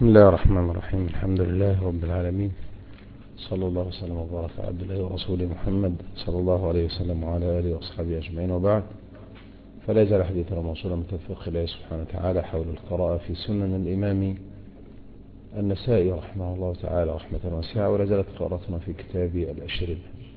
بسم الله الرحمن الرحيم. الحمد لله رب العالمين، صلى الله وسلم وبارك على عبد الله ورسوله محمد صلى الله عليه وسلم وعلى آله وأصحابه أجمعين، وبعد. فلا يزال حديثنا موصولا من توفيق الله سبحانه وتعالى حول القراءة في سنن الإمام النسائي رحمه الله تعالى رحمة واسعة، ولا زالت قراءتنا في كتاب الأشربة.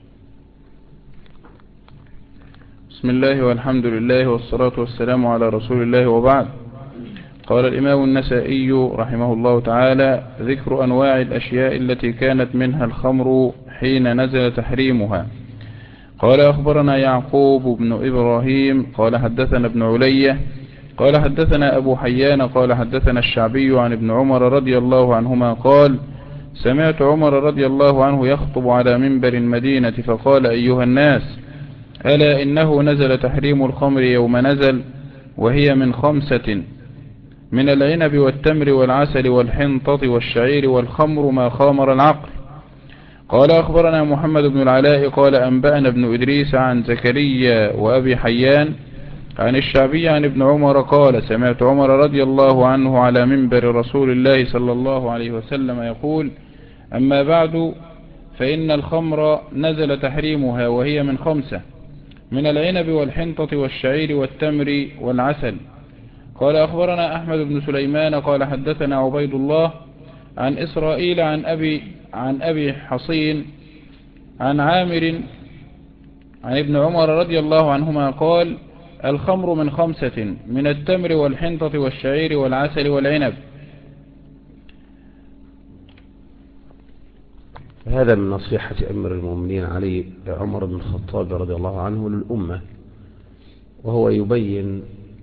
بسم الله والحمد لله والصلاة والسلام على رسول الله، وبعد. قال الإمام النسائي رحمه الله تعالى: ذكر أنواع الأشياء التي كانت منها الخمر حين نزل تحريمها. قال: أخبرنا يعقوب بن إبراهيم قال حدثنا ابن علية قال حدثنا أبو حيان قال حدثنا الشعبي عن ابن عمر رضي الله عنهما قال: سمعت عمر رضي الله عنه يخطب على منبر المدينة فقال: أيها الناس، ألا إنه نزل تحريم الخمر يوم نزل، وهي من 5: من العنب والتمر والعسل والحنطة والشعير، والخمر ما خامر العقل. قال: أخبرنا محمد بن العلاء قال أنبأنا ابن إدريس عن زكريا وأبي حيان عن الشعبي عن ابن عمر قال: سمعت عمر رضي الله عنه على منبر رسول الله صلى الله عليه وسلم يقول: أما بعد، فإن الخمر نزل تحريمها وهي من 5: من العنب والحنطة والشعير والتمر والعسل. قال: أخبرنا أحمد بن سليمان قال حدثنا عبيد الله عن إسرائيل عن أبي حصين عن عامر عن ابن عمر رضي الله عنهما قال: الخمر من 5: من التمر والحنطة والشعير والعسل والعنب. هذا من نصيحة أمير المؤمنين علي عمر بن الخطاب رضي الله عنه للأمة، وهو يبين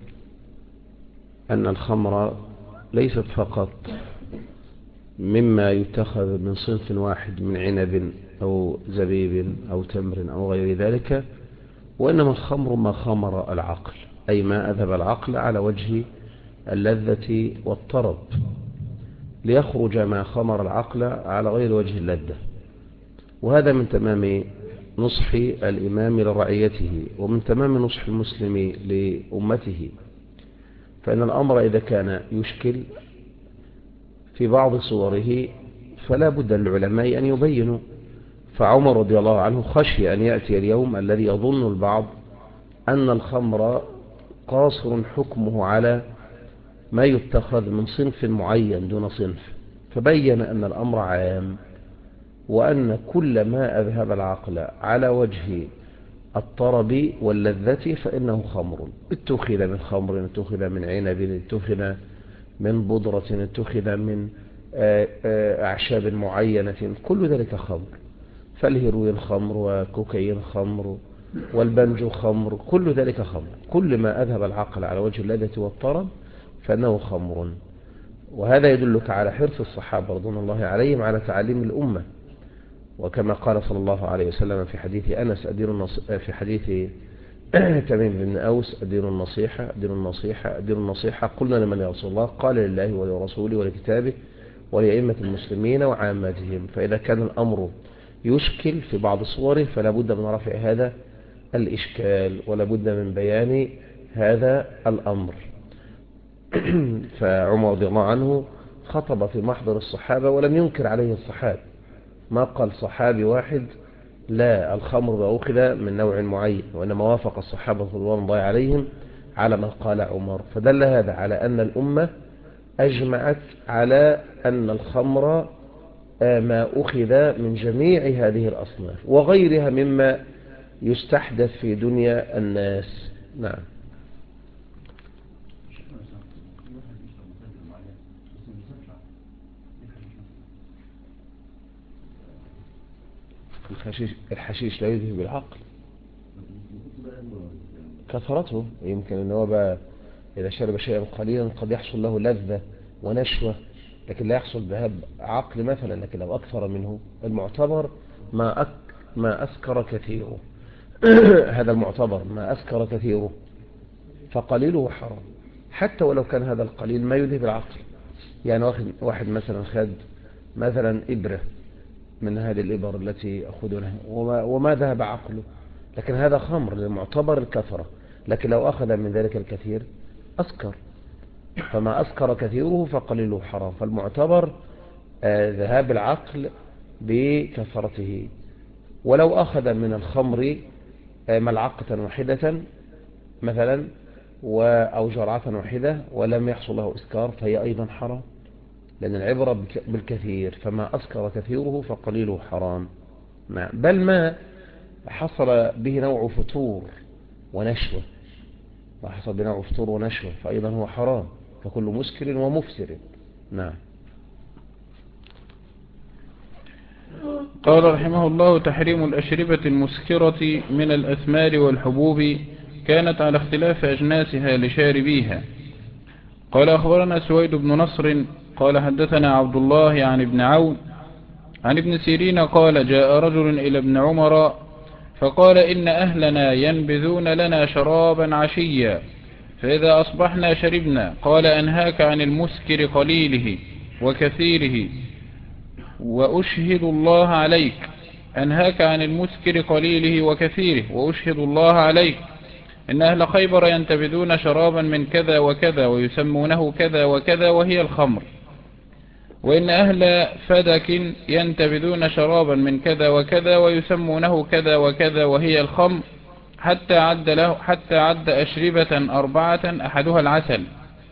أن الخمر ليست فقط مما يتخذ من صنف واحد من عنب أو زبيب أو تمر أو غير ذلك، وإنما الخمر ما خمر العقل، أي ما أذهب العقل على وجه اللذة والطرب، ليخرج ما خمر العقل على غير وجه اللذة. وهذا من تمام نصح الإمام لرعيته، ومن تمام نصح المسلم لأمته. فإن الأمر إذا كان يشكل في بعض صوره فلا بد للعلماء أن يبينوا. فعمر رضي الله عنه خشي أن يأتي اليوم الذي يظن البعض أن الخمر قاصر حكمه على ما يتخذ من صنف معين دون صنف، فبين أن الأمر عام، وأن كل ما أذهب العقل على وجه الطرب واللذة فإنه خمر. اتخذ من خمر، اتخذ من عنب، اتخذ من بودرة، اتخذ من أعشاب معينة، كل ذلك خمر. فالهيروين خمر، وكوكايين خمر، والبنجو خمر، كل ذلك خمر. كل ما أذهب العقل على وجه اللذة والطرب فإنه خمر. وهذا يدلك على حرص الصحابة رضوان الله عليهم على تعليم الأمة، وكما قال صلى الله عليه وسلم في حديث أنس في حديث تميم بن أوس: أدين النصيحة، أدين النصيحة، أدين النصيحة. قلنا: لمن يا رسول الله؟ قال: لله ولرسوله ولكتابه ولأئمة المسلمين وعامتهم. فإذا كان الأمر يشكل في بعض صوره فلا بد من رفع هذا الإشكال، ولا بد من بيان هذا الأمر. فعمر رضي الله عنه خطب في محضر الصحابة ولم ينكر عليه الصحابة، ما قال صحابي واحد لا الخمر أخذ من نوع معين، وإنما وافق الصحابة رضوان الله عليهم على ما قال عمر. فدل هذا على أن الأمة أجمعت على أن الخمر ما أخذ من جميع هذه الأصناف وغيرها مما يستحدث في دنيا الناس. نعم. الحشيش لا يذهب بالعقل، كثرته. يمكن أن هو بقى إذا شرب شيئا قليلا قد يحصل له لذة ونشوة، لكن لا يحصل ذهاب عقل مثلا. لكن لو أكثر منه، المعتبر ما أسكر كثيره. هذا المعتبر ما أسكر كثيره، فقليله حرام، حتى ولو كان هذا القليل ما يذهب العقل. يعني واحد مثلا خد مثلا إبرة من هذه الإبر التي يأخذونها وما ذهب عقله، لكن هذا خمر للمعتبر الكثرة. لكن لو أخذ من ذلك الكثير أسكر. فما أسكر كثيره فقليله حرام. فالمعتبر ذهاب العقل بكثرته. ولو أخذ من الخمر ملعقة واحدة مثلا أو جرعة واحدة ولم يحصل له إسكار فهي أيضا حرام، لأن العبرة بالكثير. فما أسكر كثيره فقليله حرام. بل ما حصل به نوع فتور ونشوة، وحصل به نوع فتور ونشوة فأيضا هو حرام، فكل مسكر ومفسر. نعم. قال رحمه الله: تحريم الأشربة المسكرة من الأثمار والحبوب كانت على اختلاف أجناسها لشاربيها. قال أخبرنا سويد بن نصر قال حدثنا عبد الله عن ابن عون عن ابن سيرين قال: جاء رجل إلى ابن عمر فقال: إن أهلنا ينبذون لنا شرابا عشيا، فإذا أصبحنا شربنا. قال: أنهاك عن المسكر قليله وكثيره وأشهد الله عليك. أنهاك عن المسكر قليله وكثيره وأشهد الله عليك. إن أهل خيبر ينتبذون شرابا من كذا وكذا ويسمونه كذا وكذا وهي الخمر. وإن أهل فدك ينتبذون شرابا من كذا وكذا ويسمونه كذا وكذا وهي الخمر، حتى عد أشربة 4 أحدها العسل.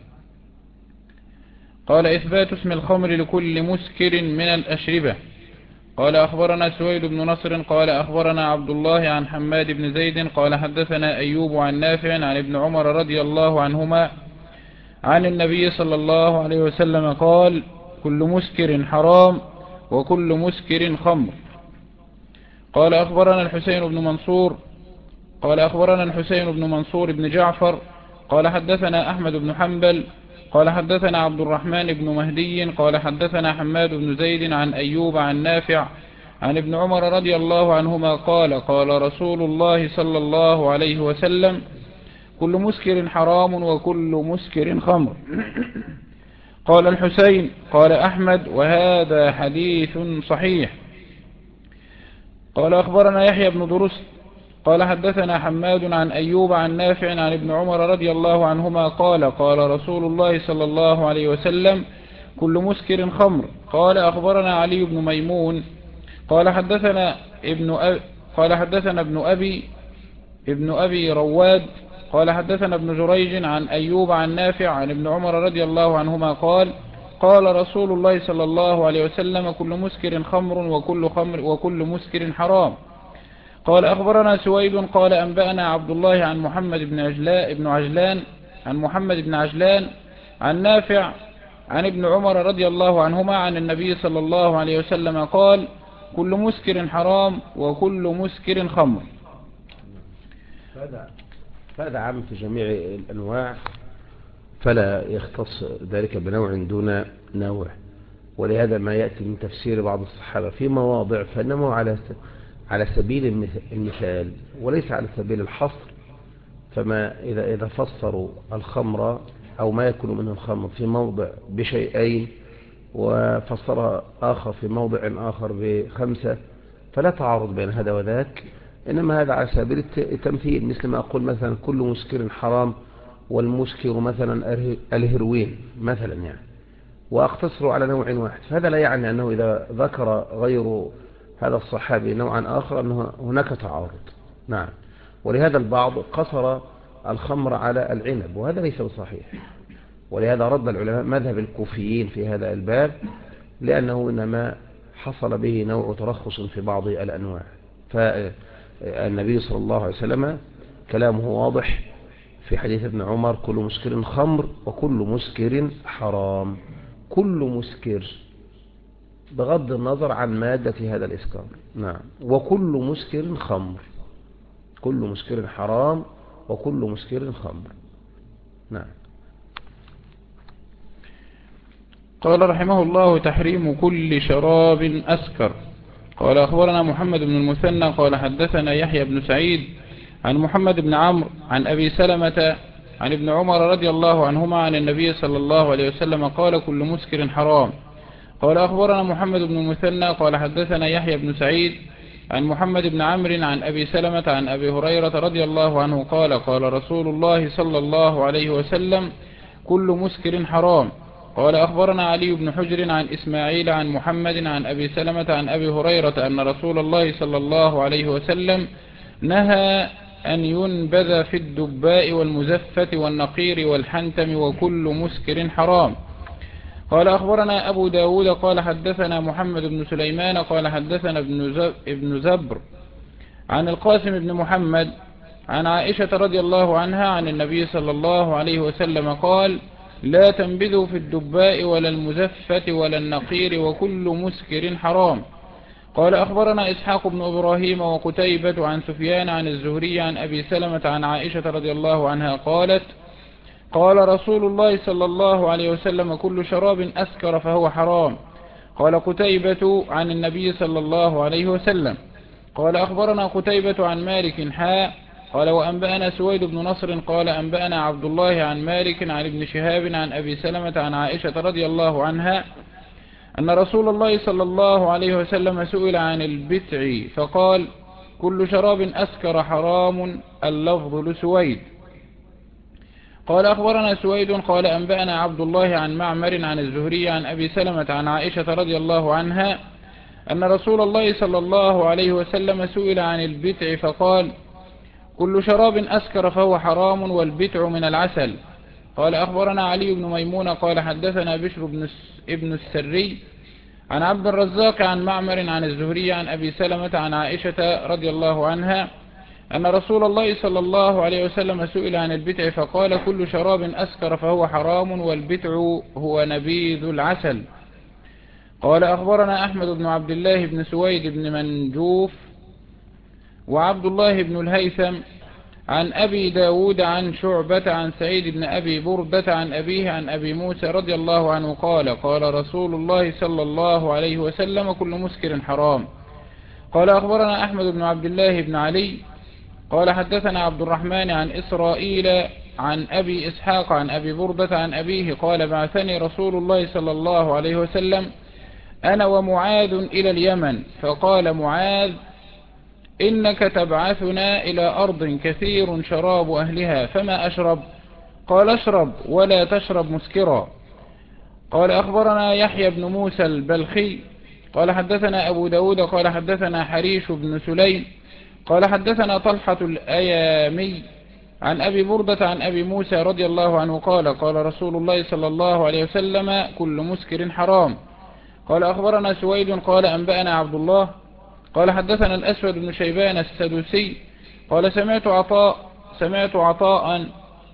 قال: إثبات اسم الخمر لكل مسكر من الأشربة. قال: أخبرنا سويد بن نصر قال: أخبرنا عبد الله عن حماد بن زيد قال: حدثنا أيوب عن نافع عن ابن عمر رضي الله عنهما عن النبي صلى الله عليه وسلم قال: كل مسكر حرام وكل مسكر خمر. قال: أخبرنا الحسين بن منصور بن جعفر قال: حدثنا أحمد بن حنبل قال: حدثنا عبد الرحمن بن مهدي قال: حدثنا حماد بن زيد عن أيوب عن نافع عن ابن عمر رضي الله عنهما قال: قال رسول الله صلى الله عليه وسلم: كل مسكر حرام وكل مسكر خمر. قال الحسين: قال أحمد: وهذا حديث صحيح. قال: أخبرنا يحيى بن درست قال: حدثنا حماد عن أيوب عن نافع عن ابن عمر رضي الله عنهما قال: قال رسول الله صلى الله عليه وسلم: كل مسكر خمر. قال: أخبرنا علي بن ميمون قال: حدثنا ابن أبي رواد قال: حدثنا ابن جريج عن أيوب عن نافع عن ابن عمر رضي الله عنهما قال: قال رسول الله صلى الله عليه وسلم: كل مسكر خمر وكل مسكر حرام. قال: أخبرنا سويد قال: أنبأنا عبد الله عن محمد بن عجلان عن نافع عن ابن عمر رضي الله عنهما عن النبي صلى الله عليه وسلم قال: كل مسكر حرام وكل مسكر خمر. هذا عام في جميع الأنواع، فلا يختص ذلك بنوع دون نوع. ولهذا ما يأتي من تفسير بعض الصحابة في مواضع فإنما على سبيل المثال وليس على سبيل الحصر. فما إذا فسروا الخمر أو ما يكون منه الخمر في موضع بشيئين وفسرها آخر في موضع آخر ب5 فلا تعارض بين هذا وذاك، إنما هذا على سبيل التمثيل. مثل ما أقول مثلا كل مسكر حرام والمسكر مثلا الهيروين مثلا يعني، وأقتصر على نوع واحد. فهذا لا يعني أنه إذا ذكر غير هذا الصحابي نوعا آخر أنه هناك تعارض. نعم. ولهذا البعض قصر الخمر على العنب وهذا ليس بصحيح. ولهذا رد العلماء مذهب الكوفيين في هذا الباب، لأنه إنما حصل به نوع ترخص في بعض الأنواع. فالنبي صلى الله عليه وسلم كلامه واضح في حديث ابن عمر: كل مسكر خمر وكل مسكر حرام. كل مسكر بغض النظر عن مادة هذا الإسكار. نعم. وكل مسكر خمر، كل مسكر حرام وكل مسكر خمر. نعم. قال رحمه الله: تحريم كل شراب أسكر. قال: أخبرنا محمد بن المثنى قال: حدثنا يحيى بن سعيد عن محمد بن عمرو عن أبي سلمة عن ابن عمر رضي الله عنهما عن النبي صلى الله عليه وسلم قال: كل مسكر حرام. قال: أخبرنا محمد بن المثنى قال: حدثنا يحيى بن سعيد عن محمد بن عمرو عن أبي سلمة عن أبي هريرة رضي الله عنه قال: قال رسول الله صلى الله عليه وسلم: كل مسكر حرام. قال أخبرنا علي بن حجر عن إسماعيل عن محمد عن أبي سلمة عن أبي هريرة أن رسول الله صلى الله عليه وسلم نهى أن ينبذ في الدباء والمزفة والنقير والحنتم وكل مسكر حرام. قال أخبرنا أبو داود قال حدثنا محمد بن سليمان قال حدثنا ابن زبر عن القاسم بن محمد عن عائشة رضي الله عنها عن النبي صلى الله عليه وسلم قال: لا تنبذوا في الدباء ولا المزفة ولا النقير وكل مسكر حرام. قال أخبرنا إسحاق بن إبراهيم وقتيبة عن سفيان عن الزهري عن أبي سلمة عن عائشة رضي الله عنها قالت: قال رسول الله صلى الله عليه وسلم: كل شراب أسكر فهو حرام. قال قتيبة عن النبي صلى الله عليه وسلم. قال أخبرنا قتيبة عن مالك قال وأنبأنا سويد بن نصر قال أنبأنا عبد الله عن مالك عن ابن شهاب عن أبي سلمة عن عائشة رضي الله عنها أن رسول الله صلى الله عليه وسلم سئل عن البتع فقال: كل شراب أسكر حرام. اللفظ لسويد. قال أخبرنا سويد قال أنبأنا عبد الله عن معمر عن الزهري عن أبي سلمة عن عائشة رضي الله عنها أن رسول الله صلى الله عليه وسلم سئل عن البتع فقال: كل شراب أسكر فهو حرام والبتع من العسل. قال أخبرنا علي بن ميمون قال حدثنا بشر ابن السري عن عبد الرزاق عن معمر عن الزهري عن أبي سلمة عن عائشة رضي الله عنها أن رسول الله صلى الله عليه وسلم سئل عن البتع فقال: كل شراب أسكر فهو حرام والبتع هو نبيذ العسل. قال أخبرنا أحمد بن عبد الله بن سويد بن منجوف وعبد الله بن الهيثم عن أبي داود عن شعبة عن سعيد بن أبي بردة عن أبيه عن أبي موسى رضي الله عنه قال: قال رسول الله صلى الله عليه وسلم: كل مسكر حرام. قال أخبرنا أحمد بن عبد الله بن علي قال حدثنا عبد الرحمن عن إسرائيل عن أبي إسحاق عن أبي بردة عن أبيه قال: بعثني رسول الله صلى الله عليه وسلم أنا ومعاذ إلى اليمن، فقال معاذ: إنك تبعثنا إلى أرض كثير شراب أهلها، فما أشرب؟ قال: اشرب ولا تشرب مسكرا. قال أخبرنا يحيى بن موسى البلخي قال حدثنا أبو داود قال حدثنا حريش بن سليم قال حدثنا طلحة الأيامي عن أبي بردة عن أبي موسى رضي الله عنه قال: قال رسول الله صلى الله عليه وسلم: كل مسكر حرام. قال أخبرنا سويد قال أنبأنا عبد الله قال حدثنا الأسود بن شيبان السدوسي قال سمعت عطاء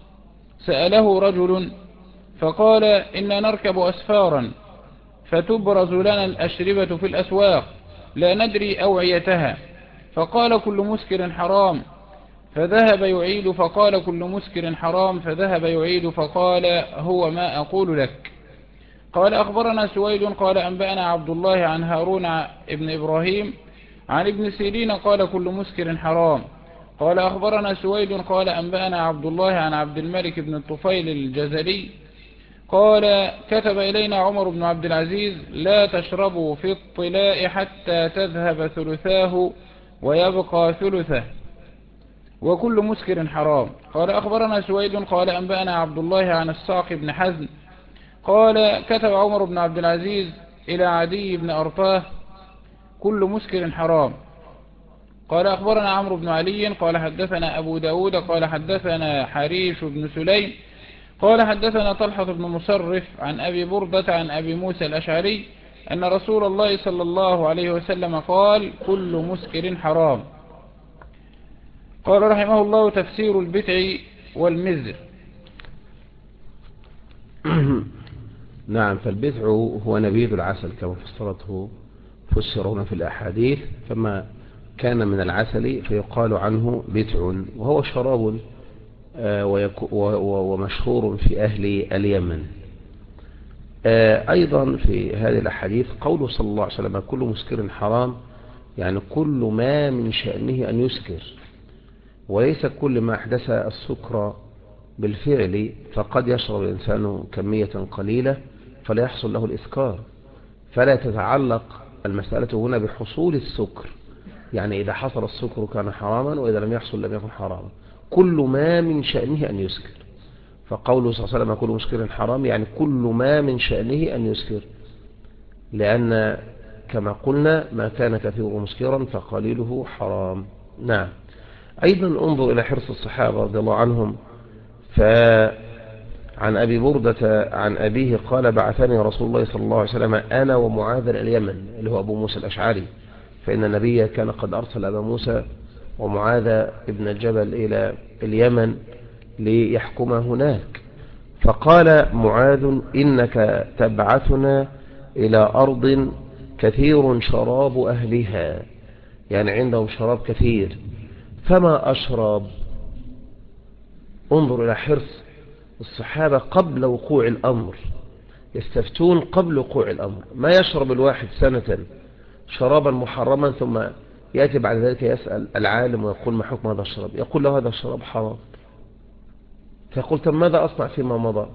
سأله رجل فقال: إنا نركب أسفارا فتبرز لنا الأشربة في الأسواق لا ندري أوعيتها، فقال: كل مسكر حرام. فذهب يعيد فقال: كل مسكر حرام. فذهب يعيد فقال: هو ما أقول لك. قال أخبرنا سويد قال أنبأنا عبد الله عن هارون ابن إبراهيم عن ابن سيرين قال: كل مسكر حرام. قال أخبرنا سويد قال أنبأنا عبد الله عن عبد الملك بن الطفيل الجزري قال: كتب إلينا عمر بن عبد العزيز: لا تشربوا في الطلاء حتى تذهب ثلثاه ويبقى ثلثه وكل مسكر حرام. قال أخبرنا سويد قال أنبأنا عبد الله عن الصاق بن حزن قال: كتب عمر بن عبد العزيز إلى عدي بن أرطاه: كل مسكر حرام. قال أخبرنا عمرو بن علي قال حدثنا أبو داود قال حدثنا حريش بن سليم قال حدثنا طلحة بن مصرف عن أبي بردة عن أبي موسى الأشعري أن رسول الله صلى الله عليه وسلم قال: كل مسكر حرام. قال رحمه الله: تفسير البتع والمزر. نعم، فالبتع هو نبيذ العسل كما فسر هنا في الأحاديث، فما كان من العسل فيقال عنه بتع، وهو شراب ومشهور في أهل اليمن. أيضا في هذه الأحاديث قوله صلى الله عليه وسلم: كل مسكر حرام، يعني كل ما من شأنه أن يسكر، وليس كل ما أحدث السكر بالفعل، فقد يشرب الإنسان كمية قليلة فلا يحصل له الإسكار، فلا تتعلق المسألة هنا بحصول السكر، يعني إذا حصل السكر كان حراما وإذا لم يحصل لم يكن حراما، كل ما من شأنه أن يسكر. فقوله صلى الله عليه وسلم كل مسكر حرام، يعني كل ما من شأنه أن يسكر، لأن كما قلنا ما كان كثيره مسكرا فقليله حرام. نعم. أيضا انظر إلى حرص الصحابة رضي الله عنهم. فعن أبي بردة عن أبيه قال بعثني رسول الله صلى الله عليه وسلم أنا ومعاذ اليمن، اللي هو أبو موسى الأشعري، فإن النبي كان قد أرسل أبا موسى ومعاذ ابن الجبل إلى اليمن ليحكم هناك. فقال معاذ إنك تبعثنا إلى أرض كثير شراب أهلها، يعني عندهم شراب كثير، فما أشرب. انظر إلى حرص الصحابة قبل وقوع الأمر، يستفتون قبل وقوع الأمر. ما يشرب الواحد سنة شرابا محرما ثم يأتي بعد ذلك يسأل العالم ويقول ما حكم هذا الشراب، يقول له هذا الشراب حرام. فيقول طب ماذا أصنع فيما مضى؟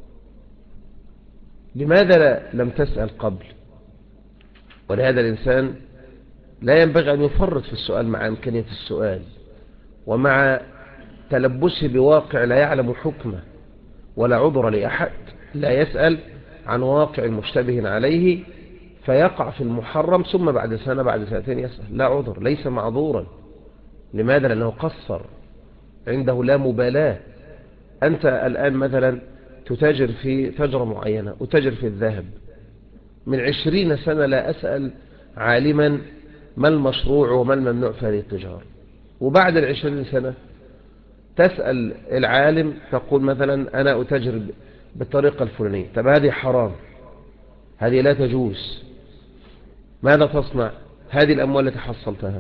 لماذا لم تسأل قبل؟ ولهذا الإنسان لا ينبغي أن يفرط في السؤال مع إمكانية السؤال، ومع تلبسه بواقع لا يعلم حكمه، ولا عذر لأحد لا يسأل عن واقع مشتبه عليه فيقع في المحرم ثم بعد سنة بعد سنتين يسأل. لا عذر، ليس معذورا. لماذا؟ لأنه قصر، عنده لا مبالاة. أنت الآن مثلا تتاجر في تجرة معينة، وتاجر في الذهب، من 20 سنة لا أسأل عالما ما المشروع وما الممنوع في هذه التجارة، وبعد 20 سنة تسأل العالم تقول مثلا أنا أتاجر بالطريقة الفلانية، طب هذه حرام، هذه لا تجوز، ماذا تصنع؟ هذه الأموال التي حصلتها.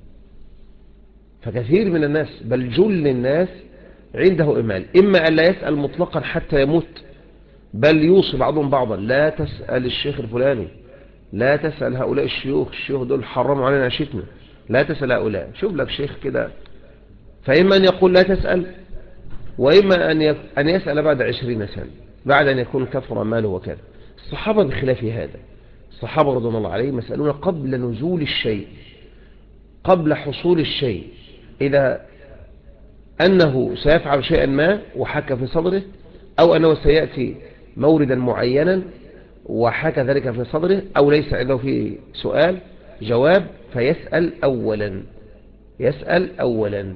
فكثير من الناس بل جل الناس عنده إمال، إما أن لا يسأل مطلقا حتى يموت، بل يوصي بعضهم بعضا لا تسأل الشيخ الفلاني، لا تسأل هؤلاء الشيوخ دول حرموا علينا عشتنا، لا تسأل هؤلاء، شوف لك شيخ كده. فإما أن يقول لا تسأل، وإما أن يسأل بعد 20 سنة، بعد أن يكون كثر ماله وكذا. الصحابة بخلاف هذا، الصحابة رضي الله عليهم يسألون قبل نزول الشيء، قبل حصول الشيء. إذا أنه سيفعل شيئا ما وحكى في صدره، أو أنه سيأتي موردا معينا وحكى ذلك في صدره، أو ليس عنده فيه سؤال جواب، فيسأل أولا، يسأل أولا.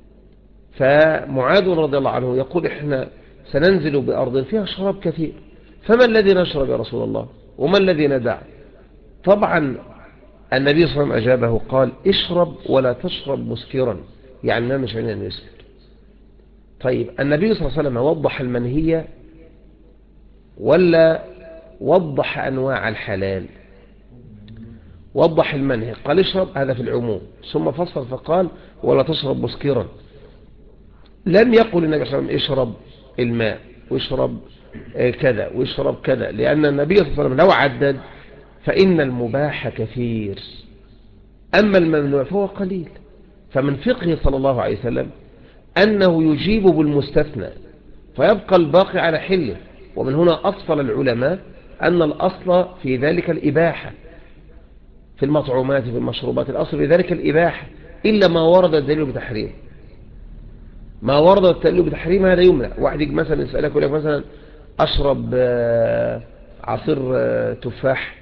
فمعاذ رضي الله عنه يقول إحنا سننزل بأرض فيها شراب كثير، فما الذي نشرب يا رسول الله وما الذي ندع؟ طبعا النبي صلى الله عليه وسلم أجابه قال اشرب ولا تشرب مسكرا، يعني ما مش عندنا يسكر. طيب النبي صلى الله عليه وسلم وضح المنهية ولا وضح أنواع الحلال؟ وضح المنهي، قال اشرب، هذا في العموم، ثم فصل فقال ولا تشرب مسكرا. لم يقل النبي صلى الله عليه وسلم اشرب الماء واشرب كذا واشرب كذا، لأن النبي صلى الله عليه وسلم لو عدد فإن المباح كثير، أما الممنوع فهو قليل. فمن فقه صلى الله عليه وسلم أنه يجيب بالمستثنى فيبقى الباقي على حله. ومن هنا أصل العلماء أن الأصل في ذلك الإباحة، في المطعومات في المشروبات الأصل في ذلك الإباحة، إلا ما ورد الدليل بتحريم. ما ورد الدليل بتحريم هذا يمنع. واحد يجي مثلا يسألك يقول لك مثلا أشرب عصير تفاح،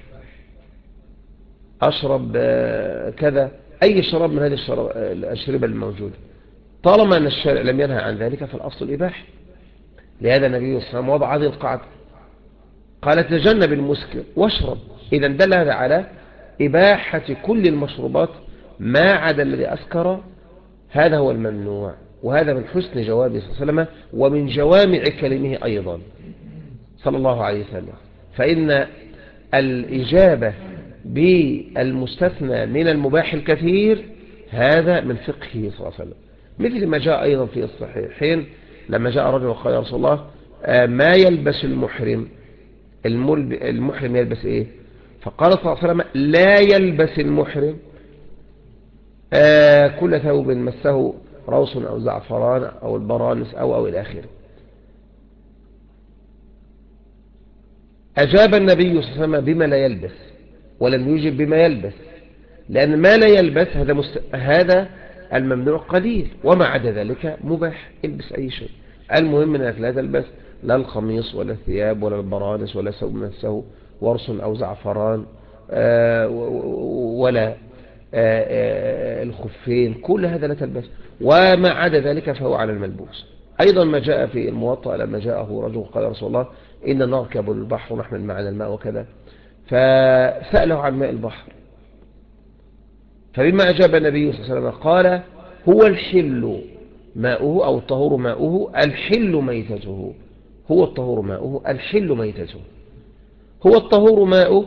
أشرب كذا، أي شراب من هذه الأشربة الموجودة، طالما أن الشارع لم ينهى عن ذلك فالأصل الإباحة. لهذا النبي صلى الله عليه وسلم وضع هذه القاعدة، قال تجنب المسكر واشرب. إذا دل هذا على إباحة كل المشروبات ما عدا الذي أسكر، هذا هو الممنوع. وهذا من حسن جوابه صلى الله عليه وسلم ومن جوامع كلمه أيضا صلى الله عليه وسلم. فإن الإجابة بالمستثنى من المباح الكثير هذا من فقهه صلى الله عليه وسلم، مثل ما جاء أيضا في الصحيحين لما جاء رجل وقال يا رسول الله ما يلبس المحرم، المحرم يلبس إيه؟ فقال صلى الله عليه وسلم لا يلبس المحرم كل ثوب مسه روس أو زعفران أو البرانس أو إلى آخره. أجاب النبي صلى الله عليه وسلم بما لا يلبس، ولم يجب بما يلبس، لأن ما لا يلبس هذا الممنوع قليل، وما عدا ذلك مباح، البس أي شيء. المهم انك لا تلبس لا القميص ولا الثياب ولا البرانس ولا ثوب مسه ورس أو زعفران ولا الخفين، كل هذا لا تلبس، وما عدا ذلك فهو على الملبوس. أيضا ما جاء في الموطأ لما جاءه رجل قال رسول الله إن نركب البحر ونحمل معنا الماء وكذا، فسأله عن ماء البحر، فبما أجاب النبي صلى الله عليه وسلم قال هو الحل ماؤه أو الطهور ماؤه الحل ميتته. هو الطهور ماؤه الحل ميتته. هو الطهور ماؤه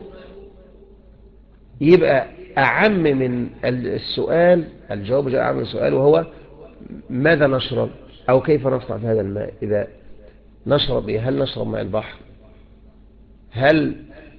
يبقى أعم من السؤال، الجواب جاء أعم من السؤال، وهو ماذا نشرب أو كيف نصنع في هذا الماء. إذا نشرب إيه؟ هل نشرب ماء البحر؟ هل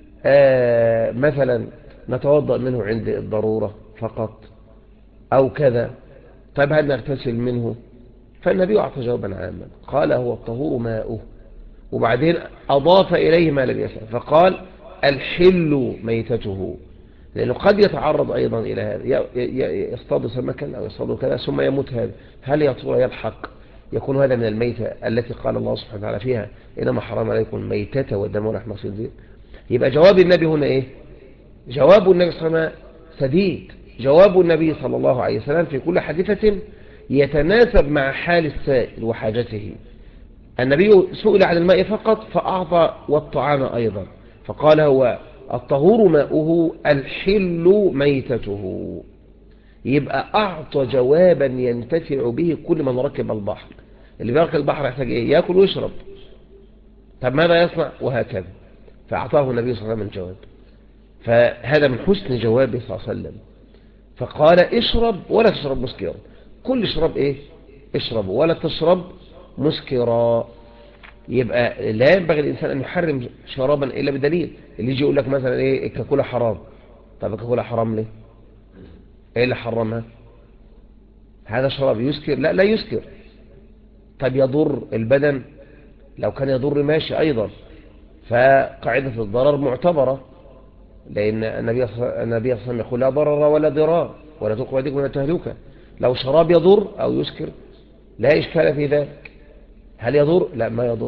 مثلا نتوضأ منه عند الضرورة فقط أو كذا؟ طيب هل نغتسل منه؟ فالنبي أعطى جوابا عاما قال هو الطهور ماؤه، وبعدين أضاف إليه ما لم يسأل فقال الحل ميتته، لأنه قد يتعرض أيضا إلى هذا، يصطاد سمكا أو يصطاد كذا ثم يموت هذا، هل يا ترى يلحق يكون هذا من الميتة التي قال الله سبحانه وتعالى فيها إنما حرم عليكم الميتة والدم ولحم الخنزير؟ يبقى جواب النبي هنا إيه؟ جواب النبي صلى الله عليه وسلم سديد، جواب النبي صلى الله عليه وسلم في كل حادثة يتناسب مع حال السائل وحاجته. النبي سئل عن الماء فقط فأعطى والطعام أيضا، فقال هو الطهور ماؤه الحل ميتته. يبقى أعطى جوابا ينتفع به كل من ركب البحر. اللي بيركب البحر يحتاج إيه؟ يأكل ويشرب. طب ماذا يصنع؟ وهكذا. فأعطاه النبي صلى الله عليه وسلم الجواب. فهذا من حسن جوابه صلى الله عليه وسلم. فقال اشرب ولا تشرب مسكرا. كل اشرب ايه؟ اشرب ولا تشرب مسكرا. يبقى لا ينبغي الإنسان أن يحرم شرابا إلا بدليل. اللي يجي يقول لك مثلا إيه الكاكولا حرام. طب الكاكولا حرام ليه؟ إيه اللي حرمها؟ هذا شراب يسكر؟ لا يسكر. طب يضر البدن؟ لو كان يضر ماشي أيضا، فقاعدة الضرر معتبرة، لأن النبي صلى الله عليه وسلم يقول لا ضرر ولا ضرار ولا تلقوا بأيديكم إلى التهلكة. لو شراب يضر أو يسكر لا إشكال في ذلك. هل يضر؟ لا ما يضر.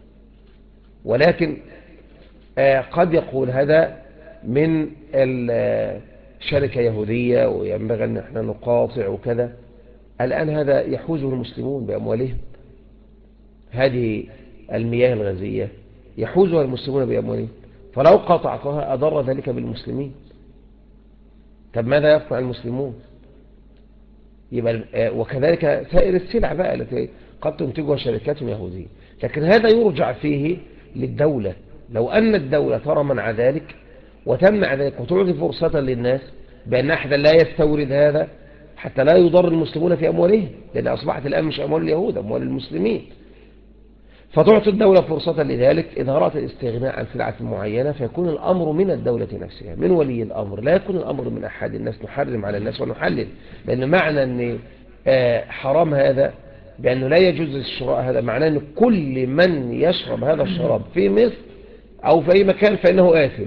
ولكن قد يقول هذا من شركة يهودية وينبغي أن احنا نقاطع وكذا. الآن هذا يحوزه المسلمون بأموالهم، هذه المياه الغازية يحوزها المسلمون بأموالهم، فلو قطعتها أضر ذلك بالمسلمين. طب ماذا يصنع المسلمون؟ يبقى وكذلك سائر السلع بقى التي قد تنتجها شركات يهودية. لكن هذا يرجع فيه للدولة. لو أن الدولة ترى منع ذلك وتمنع ذلك وتعطي فرصة للناس بأن أحد لا يستورد هذا حتى لا يضر المسلمون في أموالهم، لأن أصبحت الآن مش أموال اليهود، أموال المسلمين، فتعطي الدولة فرصة لذلك إذا رأت الاستغناء عن سلعة معينة، فيكون الأمر من الدولة نفسها، من ولي الأمر، لا يكون الأمر من أحد الناس نحرم على الناس ونحلل. لأن معنى أن حرام هذا بأنه لا يجوز الشراء، هذا معناه أن كل من يشرب هذا الشراب في مصر أو في أي مكان فإنه آثم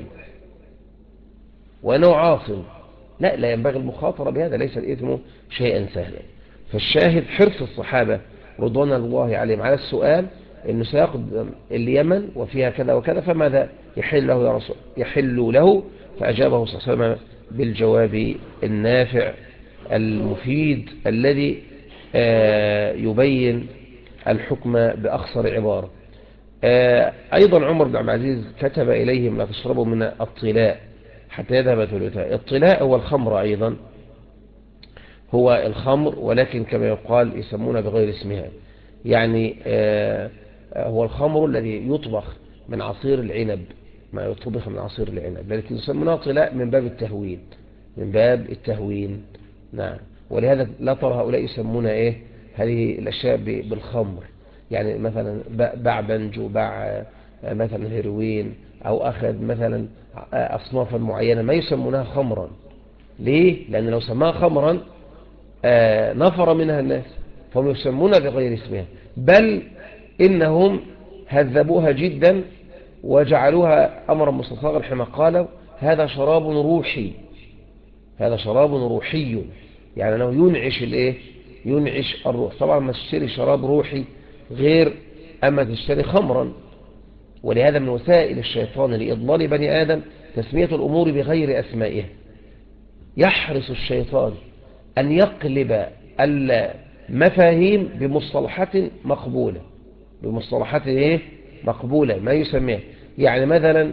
وأنه عاصم. لا ينبغي المخاطرة بهذا، ليس الإثم شيئا سهلا. فالشاهد حرص الصحابة رضوان الله عليهم على السؤال إنه سيقدم اليمن وفيها كذا وكذا، فماذا يحل له يا رسول؟ يحل له. فأجابه صلى الله عليه وسلم بالجواب النافع المفيد الذي يبين الحكم بأخصر عبارة. أيضا عمر بن عبد العزيز كتب إليهم لا تشربوا من الطلاء حتى يذهب ثلثاء. الطلاء هو الخمر أيضا، هو الخمر ولكن كما يقال يسمونه بغير اسمها. يعني هو الخمر الذي يطبخ من عصير العنب، ما يطبخ من عصير العنب، لكن يسمونه طلاء من باب التهوين، من باب التهوين. نعم. ولهذا لا ترى هؤلاء يسمون هذه الأشياء بالخمر. يعني مثلا باع بنجو، باع مثلا هيروين، أو أخذ مثلا أصنافا معينة ما يسمونها خمرا. ليه؟ لأن لو سماها خمرا نفر منها الناس، فهم يسمون بغير اسمها، بل إنهم هذبوها جدا وجعلوها أمرا مستصغرا حين قالوا هذا شراب روحي. هذا شراب روحي، يعني أنه ينعش ينعش الروح. طبعا ما تشتري شراب روحي غير أما تشتري خمرا. ولهذا من وسائل الشيطان لإضلال بني آدم تسمية الأمور بغير أسمائها. يحرص الشيطان أن يقلب المفاهيم بمصطلحات مقبولة، بمصطلحات إيه؟ مقبولة ما يسميها. يعني مثلا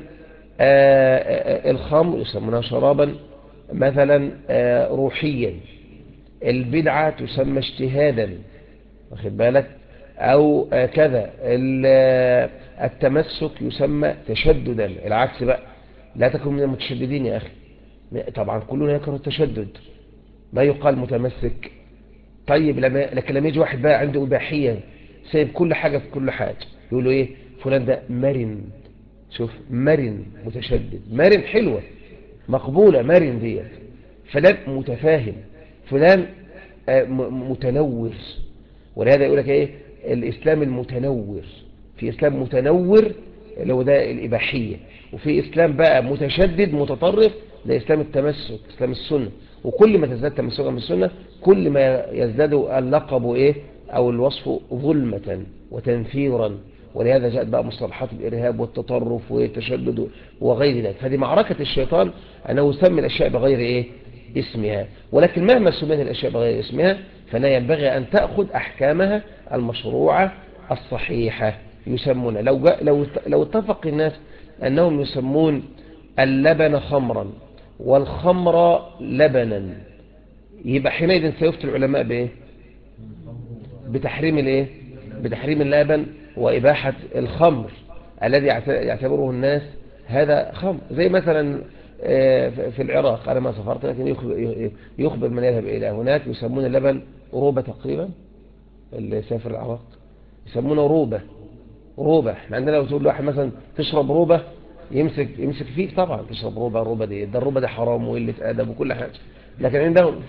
الخمر يسمونها شرابا مثلا روحيا، البدعة تسمى اجتهادا، واخد بالك، أو كذا، التمسك يسمى تشددا. العكس بقى، لا تكن من المتشددين يا أخي. طبعا كلنا يكره التشدد، ما يقال متمسك. طيب لكن لما يجي واحد بقى عنده إباحية، سايب كل حاجة في كل حاجة، يقولوا إيه؟ فلان ده مرن. شوف، مرن متشدد، مرن حلوة مقبولة، مرن ديت. فلان متفاهم، فلان متنور. ولهذا يقول لك ايه؟ الاسلام المتنور. في اسلام متنور اللي هو ده الاباحيه، وفي اسلام بقى متشدد متطرف، ده اسلام التمسك، اسلام السنه. وكل ما تزداد تمسكا بالسنه كل ما يزداد اللقب ايه او الوصف ظلمه وتنفيرا. ولهذا جاءت بقى مصطلحات الارهاب والتطرف والتشدد وغير ذلك. فدي معركه الشيطان انه يسمي الاشياء بغير ايه اسمها. ولكن مهما سميت الاشياء بغير اسمها فلا ينبغي أن تأخذ أحكامها المشروعة الصحيحة. يسمون لو اتفق الناس أنهم يسمون اللبن خمرا والخمر لبنا، يبقى حينئذ سيفتي العلماء بإيه؟ بتحريم الإيه؟ بتحريم اللبن وإباحة الخمر الذي يعتبره الناس هذا خمر. زي مثلا في العراق، أنا ما سافرت لكن يخبر من يذهب إلى هناك يسمون اللبن روبة تقريبا. اللي سافر العراق يسمونه روبة. روبة احنا عندنا لو تقول لواحد مثلا تشرب روبة يمسك فيك طبعا. تشرب روبة، الروبة دي ده الروبة دي حرام وقلة أدب وكل حاجة. لكن عندهم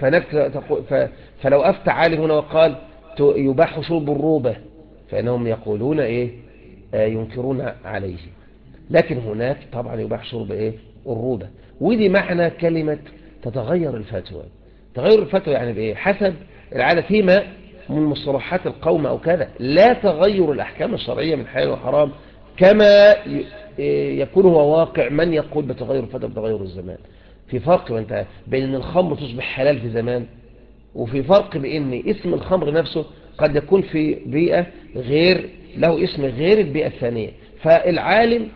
فلو أفتى عالم هنا وقال يباح شرب الروبة فإنهم يقولون إيه؟ ينكرون عليه. لكن هناك طبعا يباح شرب إيه؟ الروبة. ودي معنى كلمة تتغير الفتوى. تغير الفتوى يعني بإيه؟ حسب العادة فيما من مصطلحات القوم أو كذا، لا تغير الأحكام الشرعية من حلال وحرام كما يكون هو واقع من يقول بتغير الفتوى بتغير الزمان. في فرق بين أن الخمر تصبح حلال في زمان، وفي فرق بأن اسم الخمر نفسه قد يكون في بيئة غير له اسم غير البيئة الثانية. فالعالم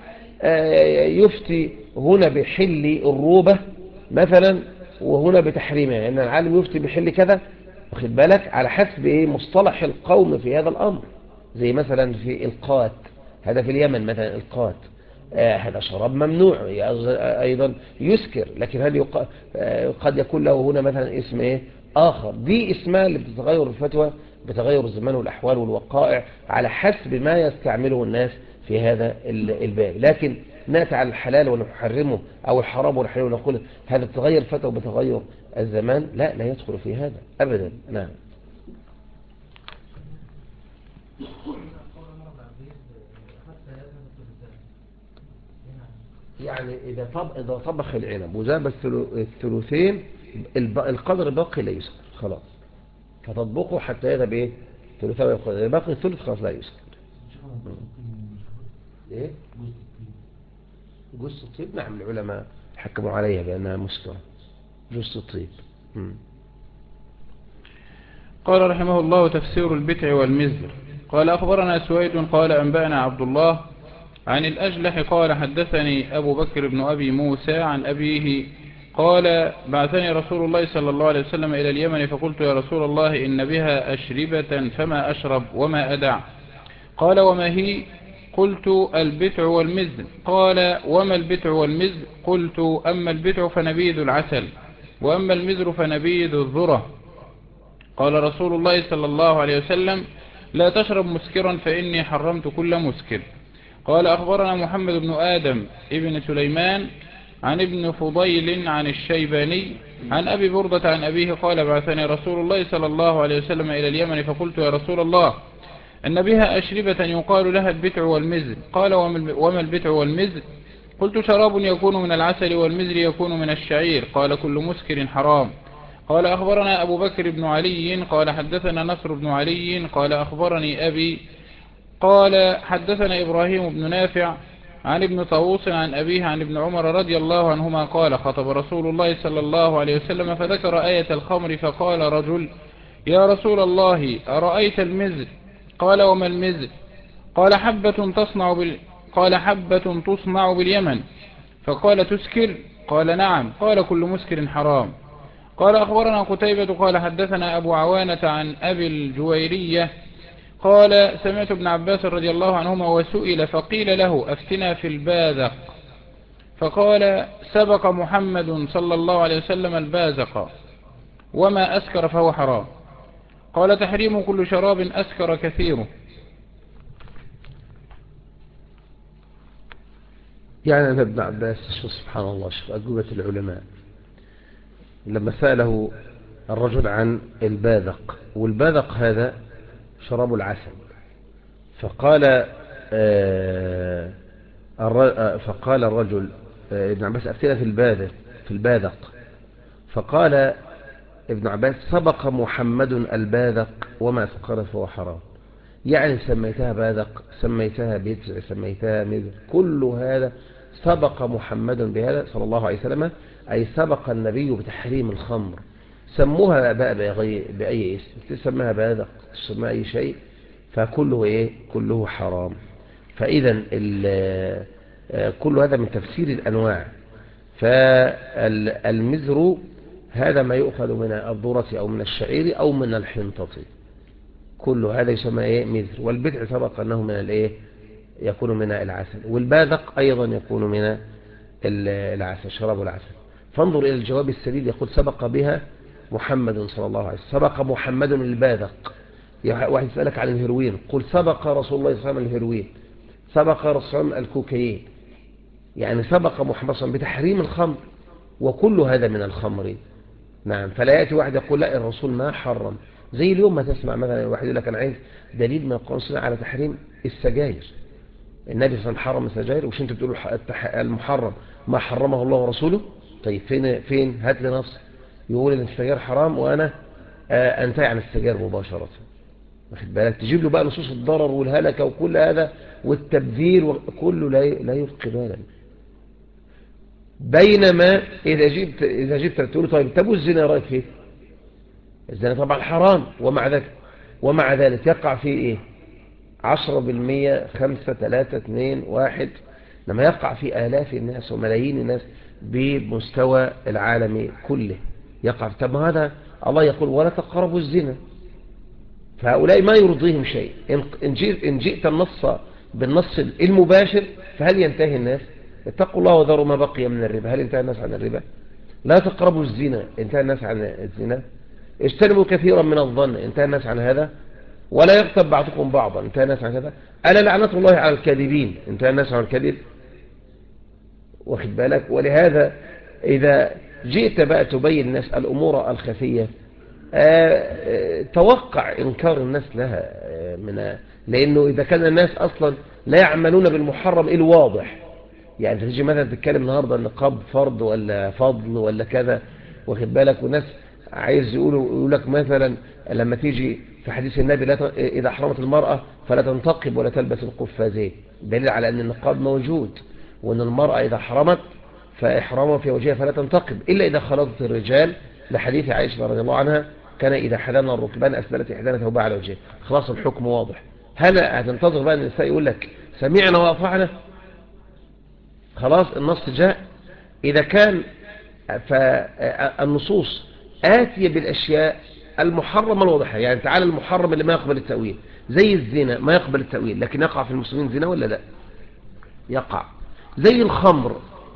يفتي هنا بحل الروبة مثلا وهنا بتحريمها، يعني العالم يفتي بحل كذا، واخد بالك، على حسب ايه مصطلح القوم في هذا الأمر. زي مثلا في القات، هذا في اليمن مثلا القات، هذا شراب ممنوع أيضا يسكر، لكن هل قد يكون له هنا مثلا اسم ايه آخر. دي اسمها اللي بتتغير الفتوى بتغير الزمان والأحوال والوقائع على حسب ما يستعمله الناس في هذا الباب. لكن نأتي على الحلال ونحرمه أو الحرام والحلال ونقول هذا تغير فتوى بتغير الزمان، لا يدخل في هذا أبدا. نعم. يعني إذا طبخ العنب وذاب الثلثين القدر الباقي لا يسكر خلاص، فتطبخه حتى يذهب ايه ثلثه ويبقى باقي الثلث خلاص لا يسكر. ايه جوز الطيب؟ نعم، العلماء حكموا عليها بأنها مسكرة جوز الطيب. قال رحمه الله: تفسير البتع والمزر. قال أخبرنا سويد قال أنبأنا عبد الله عن الأجلح قال حدثني أبو بكر بن أبي موسى عن أبيه قال: بعثني رسول الله صلى الله عليه وسلم إلى اليمن فقلت: يا رسول الله إن بها أشربة فما أشرب وما أدع؟ قال: وما هي؟ قلت: البتع والمزر. قال: وما البتع والمزر؟ قلت: أما البتع فنبيذ العسل، وأما المزر فنبيذ الذرة. قال رسول الله صلى الله عليه وسلم: لا تشرب مسكرا فإني حرمت كل مسكر. قال أخبرنا محمد بن آدم ابن سليمان عن ابن فضيل عن الشيباني عن أبي بردة عن أبيه قال: بعثني رسول الله صلى الله عليه وسلم إلى اليمن فقلت: يا رسول الله أن بها أشربة يقال لها البتع والمزر. قال: وما البتع والمزر؟ قلت: شراب يكون من العسل والمزر يكون من الشعير. قال: كل مسكر حرام. قال أخبرنا أبو بكر بن علي قال حدثنا نصر بن علي قال أخبرني أبي قال حدثنا إبراهيم بن نافع عن ابن طاووس عن أبيه عن ابن عمر رضي الله عنهما قال خطب رسول الله صلى الله عليه وسلم فذكر آية الخمر فقال رجل يا رسول الله أرأيت المزر؟ قال وما المزر؟ قال حبة تصنع باليمن. فقال تسكر؟ قال نعم. قال كل مسكر حرام. قال أخبرنا قتيبة قال حدثنا أبو عوانة عن أبي الجويرية قال سمعت ابن عباس رضي الله عنهما وسئل فقيل له أفتنا في الباذق، فقال سبق محمد صلى الله عليه وسلم البازق وما أسكر فهو حرام. قال تحريم كل شراب أسكر كثيره. يعني أنا ابن عباس سبحان الله شوف أجوبة العلماء لما سأله الرجل عن الباذق، والباذق هذا شراب العسل، فقال الرجل ابن عباس أفتنا في الباذق، فقال ابن عباس سبق محمد الباذق وما سكر فهو حرام. يعني سميتها باذق، سميتها بيتع، سميتها مذر، كل هذا سبق محمد بهذا صلى الله عليه وسلم، أي سبق النبي بتحريم الخمر. سموها بقى بأي اسم، تسميها باذق، تسميها أي شيء، فكله إيه؟ كله حرام. فإذا كل هذا من تفسير الأنواع. فالمزر هذا ما يؤخذ من الذرة أو من الشعير أو من الحنطة، كل هذا يسمى ايه؟ مزر. والبدع سبق انه من الايه؟ يكون من العسل. والباذق ايضا يكون من العسل، شراب العسل. فانظر الى الجواب السديد، يقول سبق بها محمد صلى الله عليه وسلم، سبق محمد الباذق. واحد يسألك عن الهيروين، قل سبق رسول الله صلى الله عليه وسلم الهيروين، سبق رسول الله صلى الله عليه وسلم الكوكايين. يعني سبق محمد صلى الله عليه وسلم بتحريم الخمر، وكل هذا من الخمر. نعم. فلا يأتي واحد يقول لا الرسول ما حرم، زي اليوم ما تسمع مثلا واحد يقول لك أنا عايز دليل من القرآن والسنة على تحريم السجاير. النبي صلى الله عليه وسلم حرم السجاير، وش انت بتقولوا المحرم ما حرمه الله ورسوله؟ طيب فين هات لي نص يقول ان السجاير حرام وانا انتهي عن السجاير مباشرة. واخد بالك؟ تجيب له بقى نصوص الضرر والهلكة وكل هذا والتبذير وكله لا يلقي بالا. بينما إذا جبت تقول طيب تبو الزنا رأيك فيه؟ الزنا طبعا حرام، ومع ذلك يقع فيه ايه؟ 10%، 5، 3، 2، 1، لما يقع فيه آلاف الناس وملايين الناس بمستوى العالم كله يقع. طب هذا الله يقول ولا تقربوا الزنا، فهؤلاء ما يرضيهم شيء. إن جئت بالنص المباشر فهل ينتهي الناس؟ اتقوا الله وذروا ما بقي من الربا، هل انتهى الناس عن الربا؟ لا تقربوا الزنا، انتهى الناس عن الزنا. اجتنبوا كثيرا من الظن، انتهى الناس عن هذا. ولا يغتب بعضكم بعضا، انتهى الناس عن هذا. ألا لعنة الله على الكاذبين، انتهى الناس عن الكذب. واخد بالك؟ ولهذا إذا جئت بقى تبين الناس الأمور الخفية توقع إنكار الناس لها لأنه إذا كان الناس أصلا لا يعملون بالمحرم الواضح، يعني تيجي مثلا تتكلم النهاردة النقاب فرض ولا فضل ولا كذا، واخد بالك؟ والناس عايز يقول لك مثلا لما تيجي في حديث النبي إذا حرمت المرأة فلا تنتقب ولا تلبس القفازين، دليل على أن النقاب موجود، وأن المرأة إذا حرمت فإحرامها في وجهها فلا تنتقب إلا إذا خلطت الرجال، لحديث عائشة رضي الله عنها كان إذا حدث الركبان أسبلت إحدانا ثوبها على وجهها. خلاص الحكم واضح. هل هتنتظر بقى أن النساء يقول لك سمعنا وأطعنا؟ خلاص النص جاء. إذا كان فالنصوص آتية بالأشياء المحرمة الواضحة، يعني تعالى المحرم اللي ما يقبل التأويل زي الزنا ما يقبل التأويل، لكن يقع في المسلمين زنا ولا لا؟ يقع. زي الخمر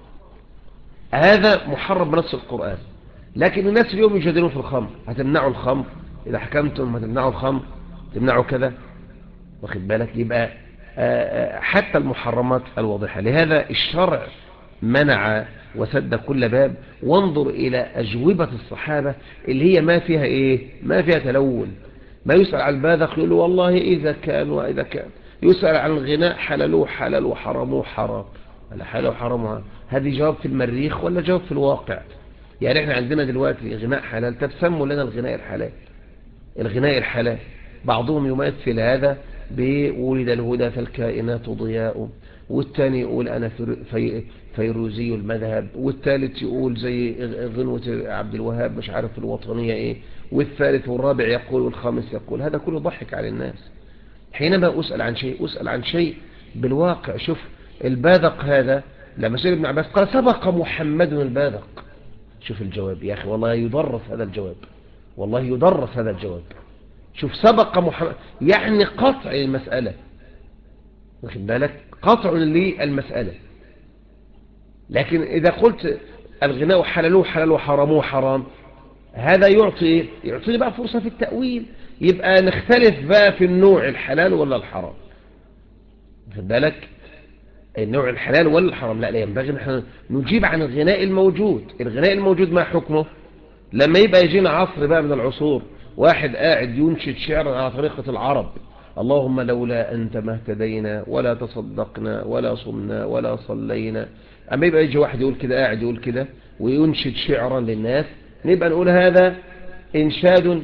هذا محرم بنص القرآن، لكن الناس اليوم يجادلون في الخمر. هتمنعوا الخمر؟ إذا حكمتم هتمنعوا الخمر، تمنعوا كذا. واخد بالك؟ يبقى حتى المحرمات الواضحة. لهذا الشرع منع وسد كل باب. وانظر إلى أجوبة الصحابة اللي هي ما فيها إيه؟ ما فيها تلون. ما يسأل عن الباذق يقول والله إذا كان وإذا كان. يسأل عن الغناء حللوه حلل وحرموه حرام، ولا حلل وحرموه. هذه جواب في المريخ ولا جواب في الواقع؟ يعني احنا عندنا دلوقتي غناء حلال، تسموا لنا الغناء الحلال. الغناء الحلال بعضهم يمثل هذا بولد الهدى فالكائنات ضياء، والتاني يقول أنا فيروزي المذهب، والثالث يقول زي غنوة عبد الوهاب مش عارف الوطنية ايه، والثالث والرابع يقول والخامس يقول. هذا كله ضحك على الناس. حينما أسأل عن شيء أسأل عن شيء بالواقع. شوف الباذق هذا لما سئل ابن عباس قال سبق محمد الباذق. شوف الجواب يا أخي، والله يدرس هذا الجواب، والله يدرس هذا الجواب. شوف سبق محمد يعني قطع المسألة، واخد بالك، قطع للمسألة. لكن إذا قلت الغناء حلال حلال وحرامه حرام، هذا يعطي بقى فرصة في التأويل، يبقى نختلف بقى في النوع الحلال ولا الحرام، واخد بالك، النوع الحلال ولا الحرام. لا ينبغي نحن نجيب عن الغناء الموجود. الغناء الموجود ما حكمه؟ لما يبقى يجينا عصر بقى من العصور واحد قاعد ينشد شعرا على طريقة العرب، اللهم لولا أنت ما اهتدينا ولا تصدقنا ولا صمنا ولا صلينا. أما يبقى يجي واحد يقول كده، قاعد يقول كده وينشد شعرا للناس، نبقى نقول هذا إنشاد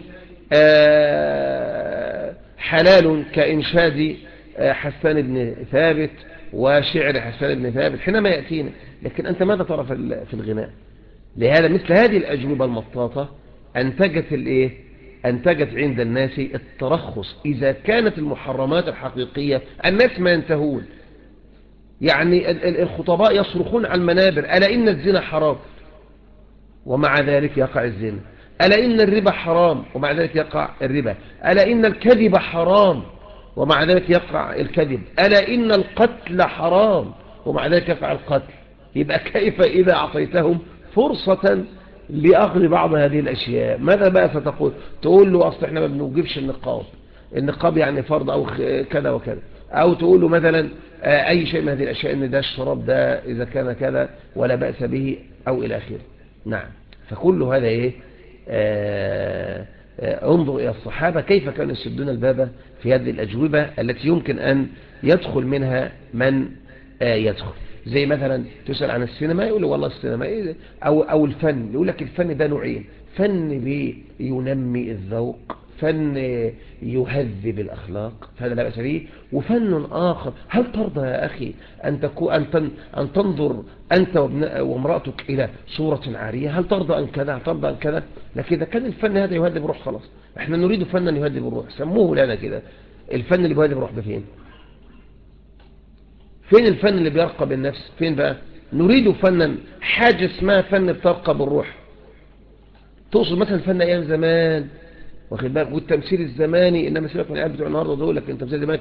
حلال كإنشاد حسان بن ثابت وشعر حسان بن ثابت حينما يأتينا. لكن أنت ماذا ترى في الغناء؟ لهذا مثل هذه الأجوبة المطاطة أنتجت عند الناس الترخص. إذا كانت المحرمات الحقيقية الناس ما ينتهون، يعني الخطباء يصرخون على المنابر ألا إن الزنا حرام ومع ذلك يقع الزنا، ألا إن الربا حرام ومع ذلك يقع الربا، ألا إن الكذب حرام ومع ذلك يقع الكذب، ألا إن القتل حرام ومع ذلك يقع القتل. يبقى كيف إذا أعطيتهم فرصة لأخذ بعض هذه الأشياء؟ ماذا بقى ستقول؟ تقول له أصل احنا ما بنوجبش النقاب يعني فرض أو كذا وكذا، أو تقول له مثلا أي شيء من هذه الأشياء إن ده الشراب ده إذا كان كذا ولا بأس به أو إلى آخره. نعم، فكل هذا إيه؟ انظر إلى الصحابة كيف كانوا يسدون الباب في هذه الأجوبة التي يمكن أن يدخل منها من يدخل. زي مثلا تسأل عن السينما يقول والله السينما إيه؟ أو الفن، يقول لك الفن ده نوعين: فن بينمي الذوق، فن يهذب الأخلاق، فهذا لا بأس به، وفن آخر. هل ترضى يا أخي أن تنظر أنت وامرأتك إلى صورة عارية؟ هل ترضى أن كذا؟ هل ترضى أن كذا؟ لكن إذا كان الفن هذا يهذب الروح خلاص، احنا نريد فنا يهذب الروح، سموه لنا كده. الفن اللي بيهذب الروح ده فين؟ فين الفن اللي بيرقى بالنفس؟ فين بقى؟ نريد فنا حاجة اسمها فن بترقى بالروح. تقصد مثلا فن أيام زمان، واخد بالك، والتمثيل الزماني. انما سيبك من العيال بتوع النهارده دول، لكن التمثيل الزماني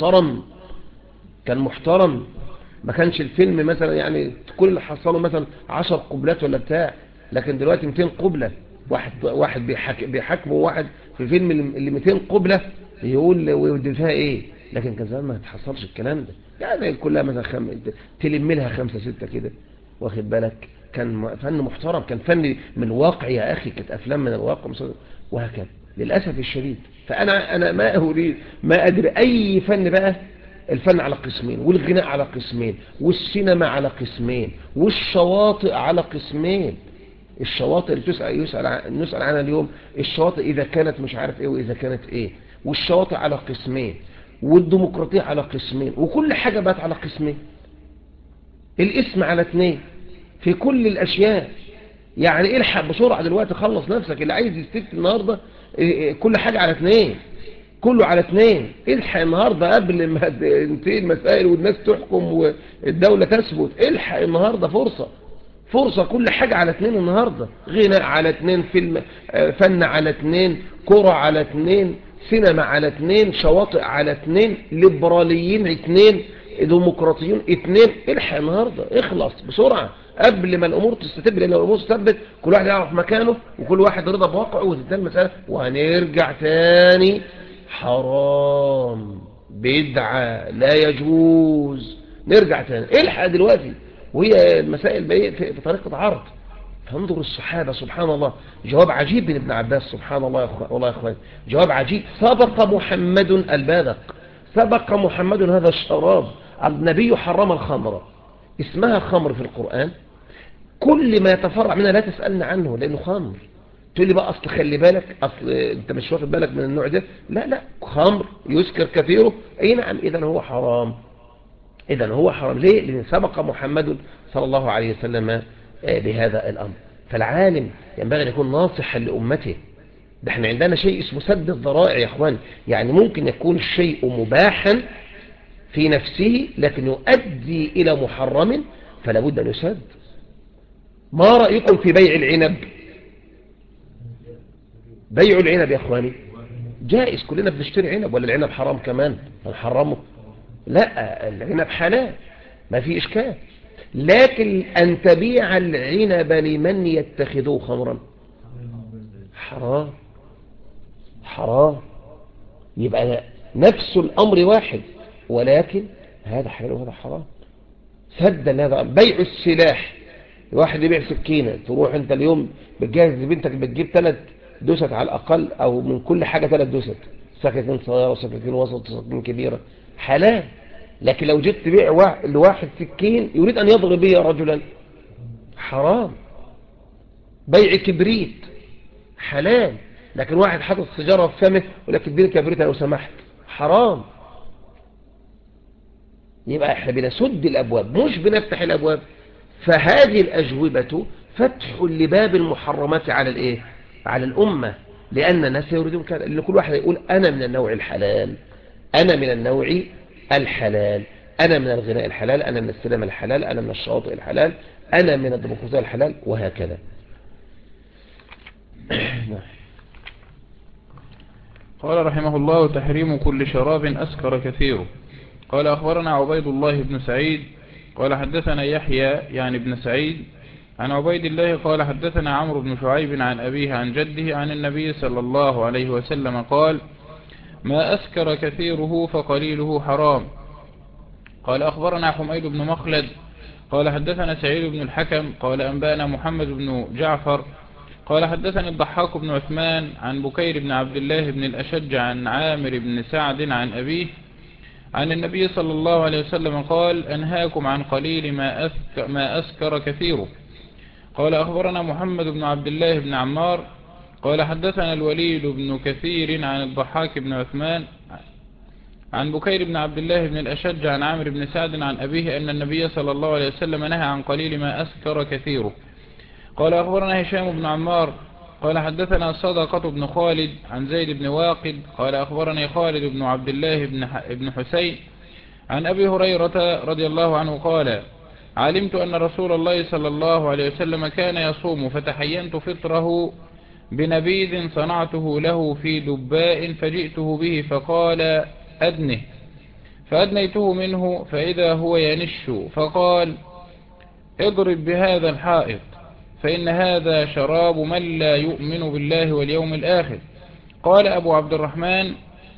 كان محترم. ما كانش الفيلم مثلا يعني كل اللي حصله مثلا 10 قبلات ولا بتاع، لكن دلوقتي 200 قبلة. واحد بيحاكمه واحد في فيلم اللي 200 قبلة يقول ويودي فيها ايه. لكن كان زمان ما تحصلش الكلام ده، يعني كلها مثلا تلم لها 5 6 كده، واخد بالك. كان فن محترم، كان فن من الواقع يا اخي، كانت افلام من الواقع وهكذا. للأسف الشديد فأنا ما أدري أي فن بقى. الفن على قسمين، والغناء على قسمين، والسينما على قسمين، والشواطئ على قسمين. الشواطئ اللي نسأل عنها اليوم، الشواطئ إذا كانت مش عارف إيه وإذا كانت إيه، والشواطئ على قسمين، والديمقراطية على قسمين، وكل حاجة بقت على قسمين. الاسم على 2 في كل الأشياء. يعني الحق بسرعة دلوقتي، خلص نفسك. اللي عايز يستفت النهاردة كل حاجة على 2، كله على 2. الحق النهاردة قبل ما تنتهي المسائل والناس تحكم والدولة تثبت. الحق النهاردة فرصة، كل حاجة على 2 النهاردة. غناء على 2، فيلم فن على 2، كرة على 2، سينما على 2، شواطئ على 2، ليبراليين 2، ديمقراطيون 2. الحق النهاردة، اخلص بسرعة قبل ما الامور تستتب، لان الامور تستتبت كل واحد يعرف مكانه وكل واحد رضا بواقعه وتنتهي المسألة، وهنرجع تاني حرام بدعة لا يجوز. نرجع تاني، الحق دلوقتي، وهي المسائل في طريقة عرض. فانظر الصحابة سبحان الله، جواب عجيب من ابن عباس سبحان الله. والله يا اخوان جواب عجيب. سبق محمد الباذق، سبق محمد هذا الشراب. النبي حرم الخمر، اسمها خمر في القرآن، كل ما يتفرع منها لا تسألنا عنه لأنه خمر. تقول لي بقى اصل خلي بالك، اصل انت مش واخد بالك من النوع ده. لا لا، خمر يسكر كثيره، اي نعم، اذا هو حرام. اذا هو حرام ليه؟ لان سبق محمد صلى الله عليه وسلم بهذا الامر. فالعالم ينبغي ان يكون ناصحا لامته. ده احنا عندنا شيء اسمه سد الذرائع يا اخوان. يعني ممكن يكون الشيء مباحا في نفسه لكن يؤدي الى محرم، فلا بد ان يسد. ما رايكم في بيع العنب؟ بيع العنب يا اخواني جائز، كلنا بنشتري عنب، ولا العنب حرام كمان هنحرمه؟ لا، العنب حلال ما في اشكال. لكن ان تبيع العنب لمن يتخذه خمرا حرام. حرام. يبقى نفس الامر واحد، ولكن هذا حلال وهذا حرام. سدا لهذا. بيع السلاح، واحد يبيع سكينة، تروح انت اليوم بتجهز لبنتك بتجيب 3 دوست على الاقل، او من كل حاجة 3 دوست، سكاكين صغيرة وسكاكين وسط وسكاكين كبيرة، حلال. لكن لو جيت تبيع لواحد سكين يريد ان يضرب به رجلا، حرام. بيع كبريت حلال، لكن واحد حاطط سيجارة في فمه ولكن اديني كبريت لو سمحت، حرام. يبقى احنا بنسد الابواب مش بنفتح الابواب. فهذه الاجوبة فتح لباب المحرمات على الايه؟ على الامة، لان الناس يريدون كذا، لان كل واحد يقول انا من النوع الحلال، انا من النوع الحلال، انا من الغناء الحلال، انا من السينما الحلال، انا من الشواطئ الحلال، انا من الديمقراطية الحلال، وهكذا. قال رحمه الله: تحريم كل شراب أسكر كثيره. قال أخبرنا عبيد الله بن سعيد قال حدثنا يحيى يعني بن سعيد عن عبيد الله قال حدثنا عمرو بن شعيب عن أبيه عن جده عن النبي صلى الله عليه وسلم قال: ما أسكر كثيره فقليله حرام. قال أخبرنا حميد بن مخلد قال حدثنا سعيد بن الحكم قال أنبأنا محمد بن جعفر قال حدثني الضحاك بن عثمان عن بكير بن عبد الله بن الأشج عن عامر بن سعد عن أبيه عن النبي صلى الله عليه وسلم قال: أنهاكم عن قليل ما أسكر كثيره. قال أخبرنا محمد بن عبد الله بن عمار قال حدثنا الوليد بن كثير عن الضحاك بن عثمان عن بكير بن عبد الله بن الأشج عن عامر بن سعد عن أبيه أن النبي صلى الله عليه وسلم نهى عن قليل ما أسكر كثيره. قال أخبرنا هشام بن عمار قال حدثنا صدقة بن خالد عن زيد بن واقد قال أخبرني خالد بن عبد الله بن حسين عن أبي هريرة رضي الله عنه قال: علمت أن رسول الله صلى الله عليه وسلم كان يصوم فتحينت فطره بنبيذ صنعته له في دباء فجئته به فقال: أدنه، فأدنيته منه فإذا هو ينش فقال: اضرب بهذا الحائط فإن هذا شراب من لا يؤمن بالله واليوم الآخر. قال أبو عبد الرحمن: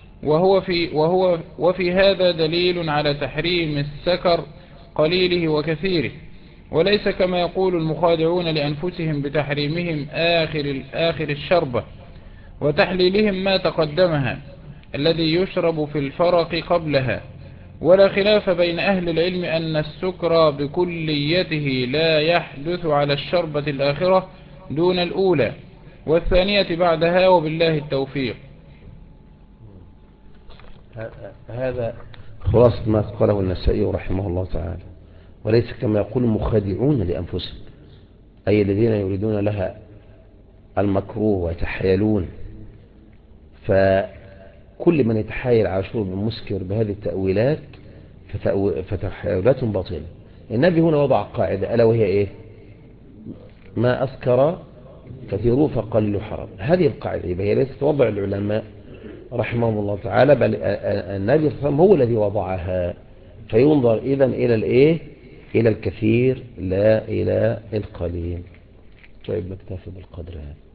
وفي هذا دليل على تحريم السكر قليله وكثيره، وليس كما يقول المخادعون لأنفسهم بتحريمهم آخر الشربة وتحليلهم ما تقدمها الذي يشرب في الفرق قبلها. ولا خلاف بين أهل العلم أن السكر بكليته لا يحدث على الشربة الآخرة دون الأولى والثانية بعدها، وبالله التوفيق. هذا خلاصة ما قاله النسائي رحمه الله تعالى. وليس كما يقول المخادعون لأنفسهم، أي الذين يريدون لها المكروه ويتحايلون. فكل من يتحايل على شرب المسكر بهذه التأويلات فتحايلات باطلة. النبي هنا وضع قاعدة ألا وهي إيه؟ ما أسكر كثيره فقليله حرام. هذه القاعدة يبقى هي ليست وضع العلماء رحمهم الله تعالى، بل النبي صلى الله عليه وسلم هو الذي وضعها. فينظر إذن إلى الإيه؟ إلى الكثير لا إلى القليل. طيب نكتفي بالقدر هذا.